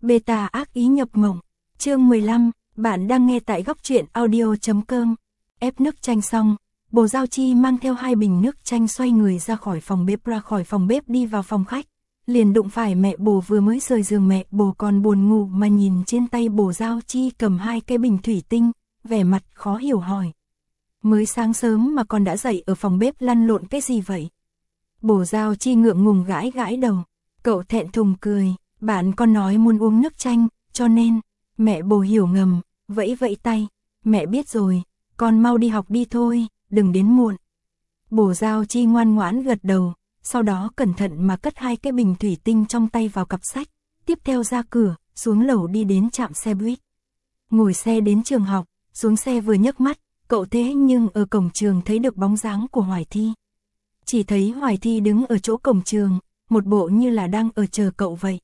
Beta ác ý nhập mộng. Chương 15, bạn đang nghe tại góc truyện audio.com. Ép nước chanh xong, Bồ Giao Chi mang theo 2 bình nước chanh xoay người ra khỏi phòng bếp đi vào phòng khách. Liền đụng phải mẹ Bồ vừa mới rời giường. Mẹ Bồ còn buồn ngủ mà nhìn trên tay Bồ Giao Chi cầm 2 cái bình thủy tinh, vẻ mặt khó hiểu hỏi. Mới sáng sớm mà con đã dậy ở phòng bếp lăn lộn cái gì vậy? Bồ Giao Chi ngượng ngùng gãi gãi đầu. Cậu thẹn thùng cười, bạn con nói muốn uống nước chanh, cho nên. Mẹ Bồ hiểu ngầm, vẫy vẫy tay. Mẹ biết rồi, con mau đi học đi thôi, đừng đến muộn. Bồ Giao Chi ngoan ngoãn gật đầu, sau đó cẩn thận mà cất 2 cái bình thủy tinh trong tay vào cặp sách. Tiếp theo ra cửa, xuống lầu đi đến trạm xe buýt. Ngồi xe đến trường học, xuống xe vừa nhấc mắt, cậu thế nhưng ở cổng trường thấy được bóng dáng của Hoài Thi. Chỉ thấy Hoài Thi đứng ở chỗ cổng trường, một bộ như là đang ở chờ cậu vậy.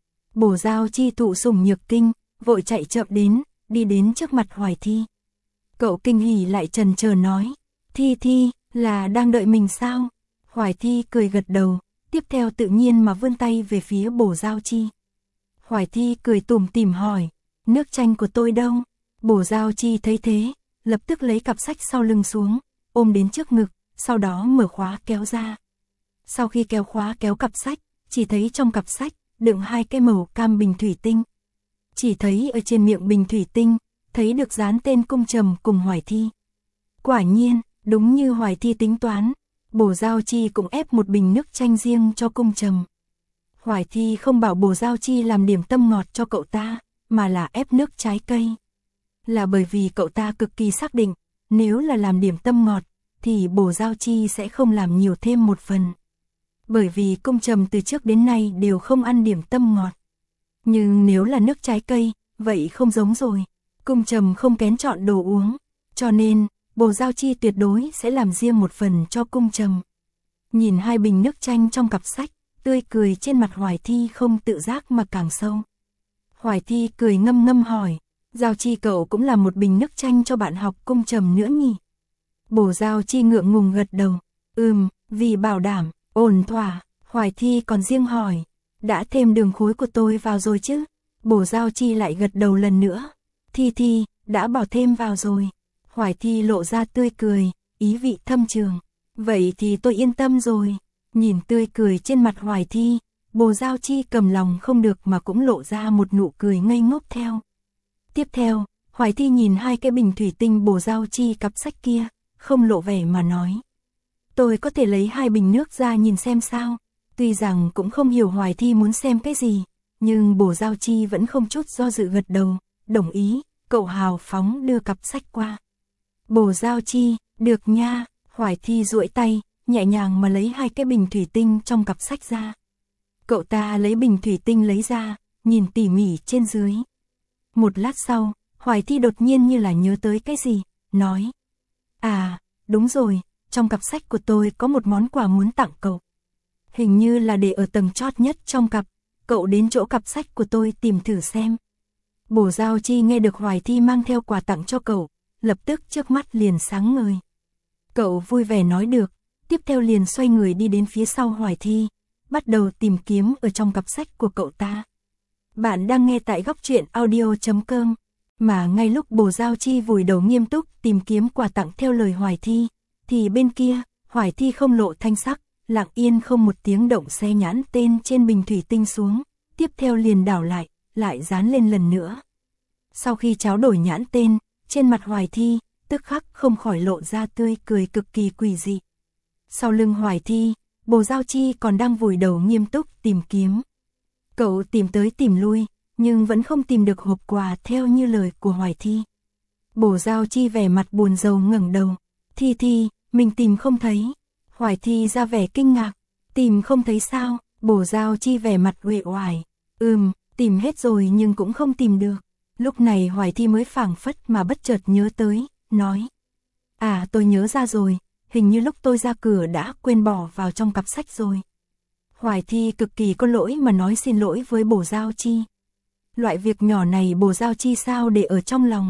Bồ Giao Chi thụ sủng nhược kinh, vội chạy chậm đến, đi đến trước mặt Hoài Thi. Cậu kinh hỉ lại chần chờ nói, Thi, là đang đợi mình sao? Hoài Thi cười gật đầu, tiếp theo tự nhiên mà vươn tay về phía Bồ Giao Chi. Hoài Thi cười tủm tỉm hỏi, nước chanh của tôi đâu? Bồ Giao Chi thấy thế, lập tức lấy cặp sách sau lưng xuống, ôm đến trước ngực, sau đó mở khóa kéo ra. Sau khi kéo khóa kéo cặp sách, chỉ thấy trong cặp sách đựng 2 cái màu cam bình thủy tinh. Chỉ thấy ở trên miệng bình thủy tinh, thấy được dán tên Cung Trầm cùng Hoài Thi. Quả nhiên, đúng như Hoài Thi tính toán, Bồ Giao Chi cũng ép một bình nước chanh riêng cho Cung Trầm. Hoài Thi không bảo Bồ Giao Chi làm điểm tâm ngọt cho cậu ta, mà là ép nước trái cây. Là bởi vì cậu ta cực kỳ xác định, nếu là làm điểm tâm ngọt, thì Bồ Giao Chi sẽ không làm nhiều thêm một phần. Bởi vì Cung Trầm từ trước đến nay đều không ăn điểm tâm ngọt. Nhưng nếu là nước trái cây, vậy không giống rồi. Cung Trầm không kén chọn đồ uống, cho nên Bồ Giao Chi tuyệt đối sẽ làm riêng một phần cho Cung Trầm. Nhìn 2 bình nước chanh trong cặp sách, tươi cười trên mặt Hoài Thi không tự giác mà càng sâu. Hoài Thi cười ngâm ngâm hỏi, Giao Chi cậu cũng làm một bình nước chanh cho bạn học Cung Trầm nữa nhỉ? Bồ Giao Chi ngượng ngùng gật đầu, vì bảo đảm, ổn thỏa. Hoài Thi còn riêng hỏi, đã thêm đường khối của tôi vào rồi chứ? Bồ Giao Chi lại gật đầu lần nữa, Thi, đã bỏ thêm vào rồi. Hoài Thi lộ ra tươi cười, ý vị thâm trường, vậy thì tôi yên tâm rồi. Nhìn tươi cười trên mặt Hoài Thi, Bồ Giao Chi cầm lòng không được mà cũng lộ ra một nụ cười ngây ngốc theo. Tiếp theo, Hoài Thi nhìn 2 cái bình thủy tinh Bồ Giao Chi cặp sách kia, không lộ vẻ mà nói. Tôi có thể lấy 2 bình nước ra nhìn xem sao? Tuy rằng cũng không hiểu Hoài Thi muốn xem cái gì, nhưng Bồ Giao Chi vẫn không chút do dự gật đầu, đồng ý, cậu hào phóng đưa cặp sách qua. Bồ Giao Chi, được nha. Hoài Thi duỗi tay, nhẹ nhàng mà lấy 2 cái bình thủy tinh trong cặp sách ra. Cậu ta lấy bình thủy tinh lấy ra, nhìn tỉ mỉ trên dưới. Một lát sau, Hoài Thi đột nhiên như là nhớ tới cái gì, nói. À, đúng rồi, trong cặp sách của tôi có một món quà muốn tặng cậu. Hình như là để ở tầng chót nhất trong cặp, cậu đến chỗ cặp sách của tôi tìm thử xem. Bồ Giao Chi nghe được Hoài Thi mang theo quà tặng cho cậu, lập tức trước mắt liền sáng ngời. Cậu vui vẻ nói được, tiếp theo liền xoay người đi đến phía sau Hoài Thi, bắt đầu tìm kiếm ở trong cặp sách của cậu ta. Bạn đang nghe tại góc truyện audio.com, mà ngay lúc Bồ Giao Chi vùi đầu nghiêm túc tìm kiếm quà tặng theo lời Hoài Thi, thì bên kia, Hoài Thi không lộ thanh sắc, lặng yên không một tiếng động xe nhãn tên trên bình thủy tinh xuống, tiếp theo liền đảo lại dán lên lần nữa. Sau khi tráo đổi nhãn tên, trên mặt Hoài Thi, tức khắc không khỏi lộ ra tươi cười cực kỳ quỷ dị. Sau lưng Hoài Thi, Bồ Giao Chi còn đang vùi đầu nghiêm túc tìm kiếm. Cậu tìm tới tìm lui, nhưng vẫn không tìm được hộp quà theo như lời của Hoài Thi. Bồ Giao Chi vẻ mặt buồn rầu ngẩng đầu, Thi, mình tìm không thấy. Hoài Thi ra vẻ kinh ngạc, tìm không thấy sao? Bồ Giao Chi vẻ mặt uể oải, tìm hết rồi nhưng cũng không tìm được. Lúc này Hoài Thi mới phảng phất mà bất chợt nhớ tới, nói. À, tôi nhớ ra rồi, hình như lúc tôi ra cửa đã quên bỏ vào trong cặp sách rồi. Hoài Thi cực kỳ có lỗi mà nói xin lỗi với Bồ Giao Chi. Loại việc nhỏ này Bồ Giao Chi sao để ở trong lòng?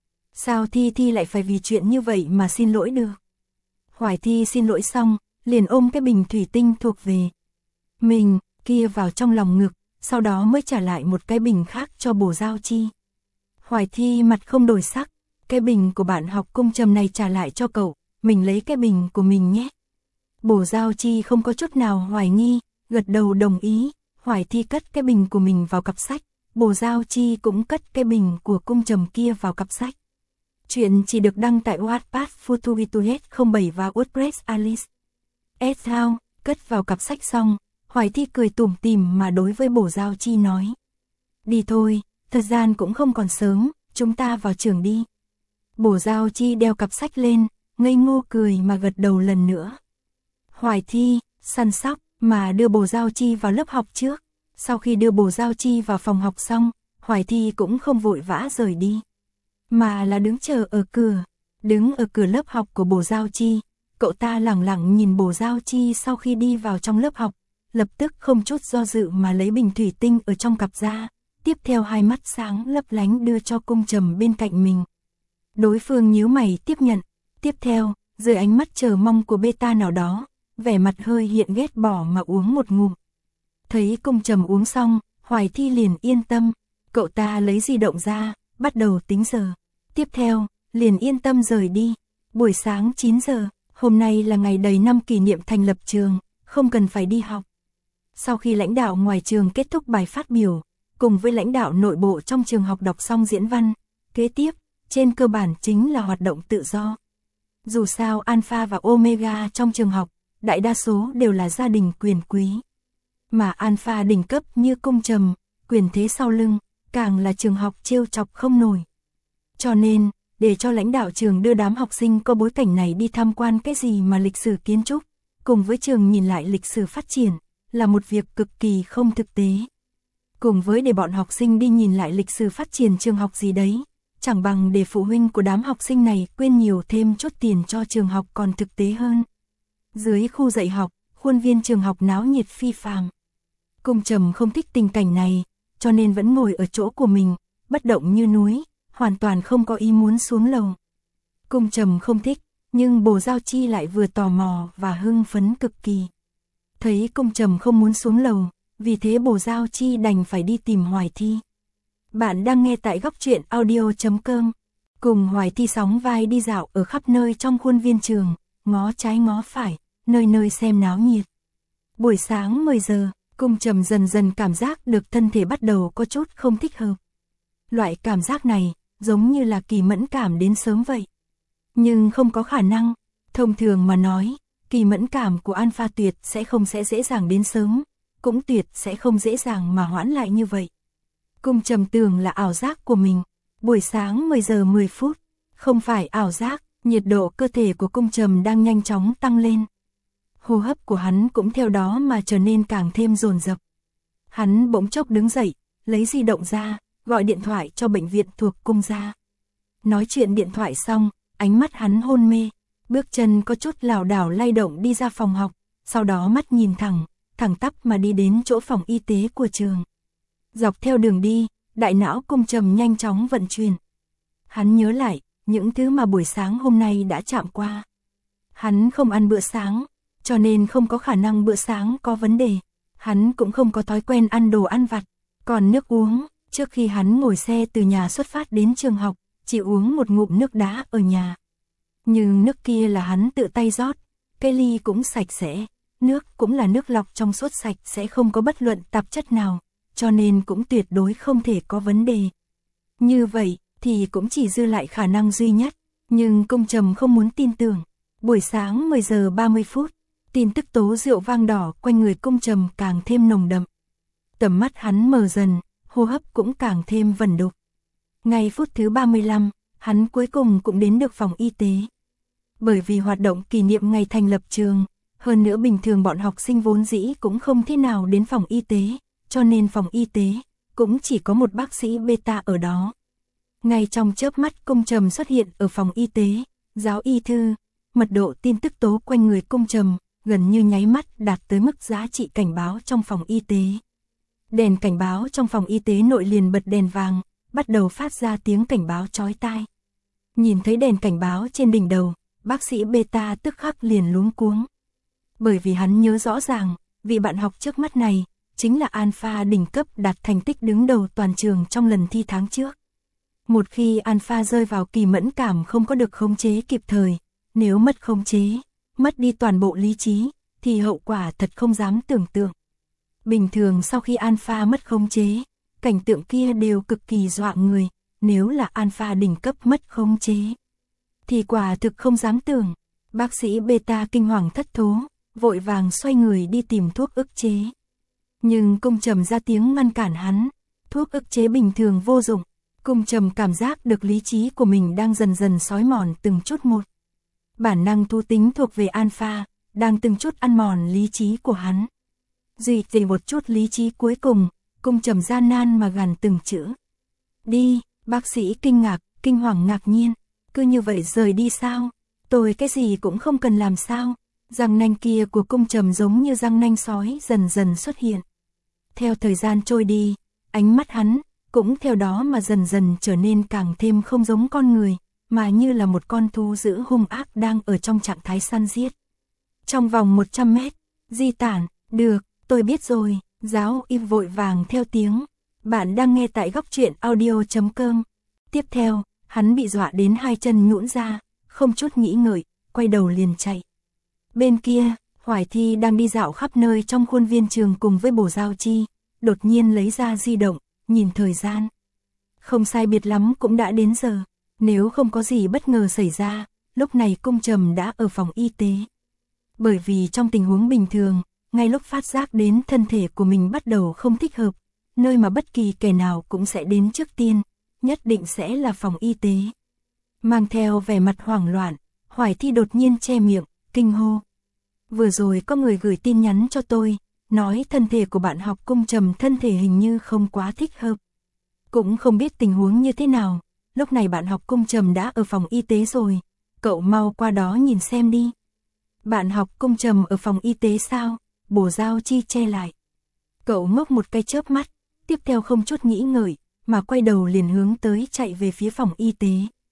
Sao Thi lại phải vì chuyện như vậy mà xin lỗi được? Hoài Thi xin lỗi xong, liền ôm cái bình thủy tinh thuộc về mình kia vào trong lòng ngực, sau đó mới trả lại một cái bình khác cho Bồ Giao Chi. Hoài Thi mặt không đổi sắc, cái bình của bạn học Cung Trầm này trả lại cho cậu, mình lấy cái bình của mình nhé. Bồ Giao Chi không có chút nào hoài nghi, gật đầu đồng ý. Hoài Thi cất cái bình của mình vào cặp sách, Bồ Giao Chi cũng cất cái bình của Cung Trầm kia vào cặp sách. Chuyện chỉ được đăng tại Wattpad Futuituhet 07 và WordPress Alice. How, cất vào cặp sách xong, Hoài Thi cười tủm tỉm mà đối với Bồ Giao Chi nói. Đi thôi, thời gian cũng không còn sớm, chúng ta vào trường đi. Bồ Giao Chi đeo cặp sách lên, ngây ngô cười mà gật đầu lần nữa. Hoài Thi, săn sóc, mà đưa Bồ Giao Chi vào lớp học trước. Sau khi đưa Bồ Giao Chi vào phòng học xong, Hoài Thi cũng không vội vã rời đi, mà là đứng chờ ở cửa. Đứng ở cửa lớp học của Bồ Giao Chi, cậu ta lẳng lặng nhìn Bồ Giao Chi sau khi đi vào trong lớp học, lập tức không chút do dự mà lấy bình thủy tinh ở trong cặp ra, tiếp theo hai mắt sáng lấp lánh đưa cho Cung Trầm bên cạnh mình. Đối phương nhíu mày tiếp nhận, tiếp theo, dưới ánh mắt chờ mong của beta nào đó, vẻ mặt hơi hiện ghét bỏ mà uống một ngụm. Thấy Cung Trầm uống xong, Hoài Thi liền yên tâm, cậu ta lấy di động ra, bắt đầu tính giờ. Tiếp theo, liền yên tâm rời đi. Buổi sáng 9 giờ, hôm nay là ngày đầy năm kỷ niệm thành lập trường, không cần phải đi học. Sau khi lãnh đạo ngoài trường kết thúc bài phát biểu, cùng với lãnh đạo nội bộ trong trường học đọc xong diễn văn, kế tiếp, trên cơ bản chính là hoạt động tự do. Dù sao Alpha và Omega trong trường học, đại đa số đều là gia đình quyền quý. Mà Alpha đỉnh cấp như Cung Trầm, quyền thế sau lưng, càng là trường học trêu chọc không nổi. Cho nên, để cho lãnh đạo trường đưa đám học sinh có bối cảnh này đi tham quan cái gì mà lịch sử kiến trúc, cùng với trường nhìn lại lịch sử phát triển, là một việc cực kỳ không thực tế. Cùng với để bọn học sinh đi nhìn lại lịch sử phát triển trường học gì đấy, chẳng bằng để phụ huynh của đám học sinh này quyên nhiều thêm chút tiền cho trường học còn thực tế hơn. Dưới khu dạy học, khuôn viên trường học náo nhiệt phi phàm. Cung Trầm không thích tình cảnh này, cho nên vẫn ngồi ở chỗ của mình, bất động như núi, hoàn toàn không có ý muốn xuống lầu. Cung Trầm không thích, nhưng Bồ Giao Chi lại vừa tò mò và hưng phấn cực kỳ. Thấy Cung Trầm không muốn xuống lầu, vì thế Bồ Giao Chi đành phải đi tìm Hoài Thi. Bạn đang nghe tại Góc Truyện Audio.com, cùng Hoài Thi sóng vai đi dạo ở khắp nơi trong khuôn viên trường, ngó trái ngó phải, nơi nơi xem náo nhiệt. Buổi sáng 10 giờ, Cung Trầm dần dần cảm giác được thân thể bắt đầu có chút không thích hợp. Loại cảm giác này, giống như là kỳ mẫn cảm đến sớm vậy. Nhưng không có khả năng, thông thường mà nói, kỳ mẫn cảm của Alpha tuyệt sẽ không dễ dàng đến sớm, cũng tuyệt sẽ không dễ dàng mà hoãn lại như vậy. Cung Trầm tưởng là ảo giác của mình, buổi sáng 10 giờ 10 phút, không phải ảo giác, nhiệt độ cơ thể của Cung Trầm đang nhanh chóng tăng lên. Hô hấp của hắn cũng theo đó mà trở nên càng thêm dồn dập. Hắn bỗng chốc đứng dậy, lấy di động ra, gọi điện thoại cho bệnh viện thuộc Cung gia. Nói chuyện điện thoại xong, ánh mắt hắn hôn mê, bước chân có chút lảo đảo lay động đi ra phòng học, sau đó mắt nhìn thẳng tắp mà đi đến chỗ phòng y tế của trường. Dọc theo đường đi, đại não Cung Trầm nhanh chóng vận chuyển. Hắn nhớ lại, những thứ mà buổi sáng hôm nay đã chạm qua. Hắn không ăn bữa sáng, cho nên không có khả năng bữa sáng có vấn đề. Hắn cũng không có thói quen ăn đồ ăn vặt. Còn nước uống, trước khi hắn ngồi xe từ nhà xuất phát đến trường học, chỉ uống một ngụm nước đá ở nhà. Nhưng nước kia là hắn tự tay rót, cái ly cũng sạch sẽ, nước cũng là nước lọc trong suốt sạch sẽ không có bất luận tạp chất nào, cho nên cũng tuyệt đối không thể có vấn đề. Như vậy, thì cũng chỉ dư lại khả năng duy nhất, nhưng Cung Trầm không muốn tin tưởng. Buổi sáng 10 giờ 30 phút, tin tức tố rượu vang đỏ quanh người Cung Trầm càng thêm nồng đậm. Tầm mắt hắn mờ dần, hô hấp cũng càng thêm vẩn đục. Ngay phút thứ 35, hắn cuối cùng cũng đến được phòng y tế. Bởi vì hoạt động kỷ niệm ngày thành lập trường, hơn nữa bình thường bọn học sinh vốn dĩ cũng không thế nào đến phòng y tế, cho nên phòng y tế cũng chỉ có một bác sĩ beta ở đó. Ngay trong chớp mắt Cung Trầm xuất hiện ở phòng y tế, giáo y thư, mật độ tin tức tố quanh người Cung Trầm gần như nháy mắt đạt tới mức giá trị cảnh báo trong phòng y tế. Đèn cảnh báo trong phòng y tế nội liền bật đèn vàng, bắt đầu phát ra tiếng cảnh báo chói tai. Nhìn thấy đèn cảnh báo trên đỉnh đầu, bác sĩ beta tức khắc liền luống cuống. Bởi vì hắn nhớ rõ ràng, vị bạn học trước mắt này, chính là Alpha đỉnh cấp đạt thành tích đứng đầu toàn trường trong lần thi tháng trước. Một khi Alpha rơi vào kỳ mẫn cảm không có được khống chế kịp thời, nếu mất khống chế, mất đi toàn bộ lý trí, thì hậu quả thật không dám tưởng tượng. Bình thường sau khi Alpha mất khống chế, cảnh tượng kia đều cực kỳ dọa người, nếu là Alpha đỉnh cấp mất khống chế, thì quả thực không dám tưởng. Bác sĩ Beta kinh hoàng thất thố, vội vàng xoay người đi tìm thuốc ức chế. Nhưng Cung Trầm ra tiếng ngăn cản hắn, thuốc ức chế bình thường vô dụng. Cung Trầm cảm giác được lý trí của mình đang dần dần xói mòn từng chút một. Bản năng thú tính thuộc về Alpha, đang từng chút ăn mòn lý trí của hắn. Duy trì một chút lý trí cuối cùng, Cung Trầm gian nan mà gằn từng chữ. Đi, bác sĩ kinh ngạc, kinh hoàng ngạc nhiên, cứ như vậy rời đi sao? Tôi cái gì cũng không cần làm sao? Răng nanh kia của Cung Trầm giống như răng nanh sói dần dần xuất hiện. Theo thời gian trôi đi, ánh mắt hắn cũng theo đó mà dần dần trở nên càng thêm không giống con người, mà như là một con thú dữ hung ác đang ở trong trạng thái săn giết. Trong vòng 100 mét, di tản, được, tôi biết rồi, giáo im vội vàng theo tiếng. Bạn đang nghe tại góc truyện audio.com. Tiếp theo, hắn bị dọa đến hai chân nhũn ra, không chút nghĩ ngợi, quay đầu liền chạy. Bên kia, Hoài Thi đang đi dạo khắp nơi trong khuôn viên trường cùng với Bồ Giao Chi, đột nhiên lấy ra di động, nhìn thời gian. Không sai biệt lắm cũng đã đến giờ, nếu không có gì bất ngờ xảy ra, lúc này Cung Trầm đã ở phòng y tế. Bởi vì trong tình huống bình thường, ngay lúc phát giác đến thân thể của mình bắt đầu không thích hợp, nơi mà bất kỳ kẻ nào cũng sẽ đến trước tiên, nhất định sẽ là phòng y tế. Mang theo vẻ mặt hoảng loạn, Hoài Thi đột nhiên che miệng, kinh hô. Vừa rồi có người gửi tin nhắn cho tôi, nói thân thể của bạn học Cung Trầm thân thể hình như không quá thích hợp. Cũng không biết tình huống như thế nào, lúc này bạn học Cung Trầm đã ở phòng y tế rồi, cậu mau qua đó nhìn xem đi. Bạn học Cung Trầm ở phòng y tế sao? Bồ Giao Chi che lại. Cậu ngốc một cái chớp mắt, tiếp theo không chút nghĩ ngợi, mà quay đầu liền hướng tới chạy về phía phòng y tế.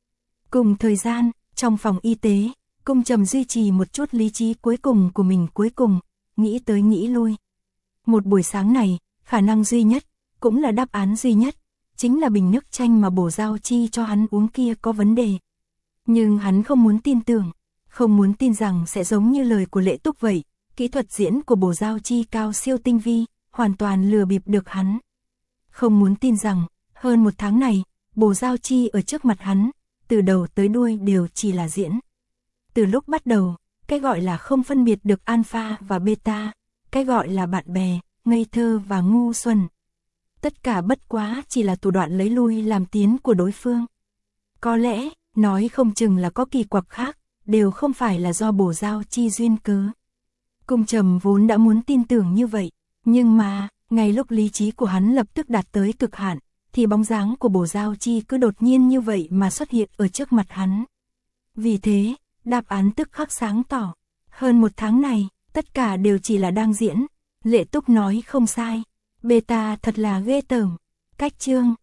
Cùng thời gian, trong phòng y tế, Cung Trầm duy trì một chút lý trí cuối cùng của mình cuối cùng, nghĩ tới nghĩ lui. Một buổi sáng này, khả năng duy nhất, cũng là đáp án duy nhất, chính là bình nước chanh mà Bồ Giao Chi cho hắn uống kia có vấn đề. Nhưng hắn không muốn tin tưởng, không muốn tin rằng sẽ giống như lời của Lệ Túc vậy, kỹ thuật diễn của Bồ Giao Chi cao siêu tinh vi, hoàn toàn lừa bịp được hắn. Không muốn tin rằng, hơn một tháng này, Bồ Giao Chi ở trước mặt hắn, từ đầu tới đuôi đều chỉ là diễn. Từ lúc bắt đầu, cái gọi là không phân biệt được alpha và beta, cái gọi là bạn bè, ngây thơ và ngu xuẩn. Tất cả bất quá chỉ là thủ đoạn lấy lui làm tiến của đối phương. Có lẽ, nói không chừng là có kỳ quặc khác, đều không phải là do Bồ Giao Chi duyên cớ. Cung Trầm vốn đã muốn tin tưởng như vậy, nhưng mà, ngay lúc lý trí của hắn lập tức đạt tới cực hạn, thì bóng dáng của Bồ Giao Chi cứ đột nhiên như vậy mà xuất hiện ở trước mặt hắn. Vì thế, đáp án tức khắc sáng tỏ. Hơn một tháng này, tất cả đều chỉ là đang diễn. Lệ Túc nói không sai. Beta thật là ghê tởm. Cách chương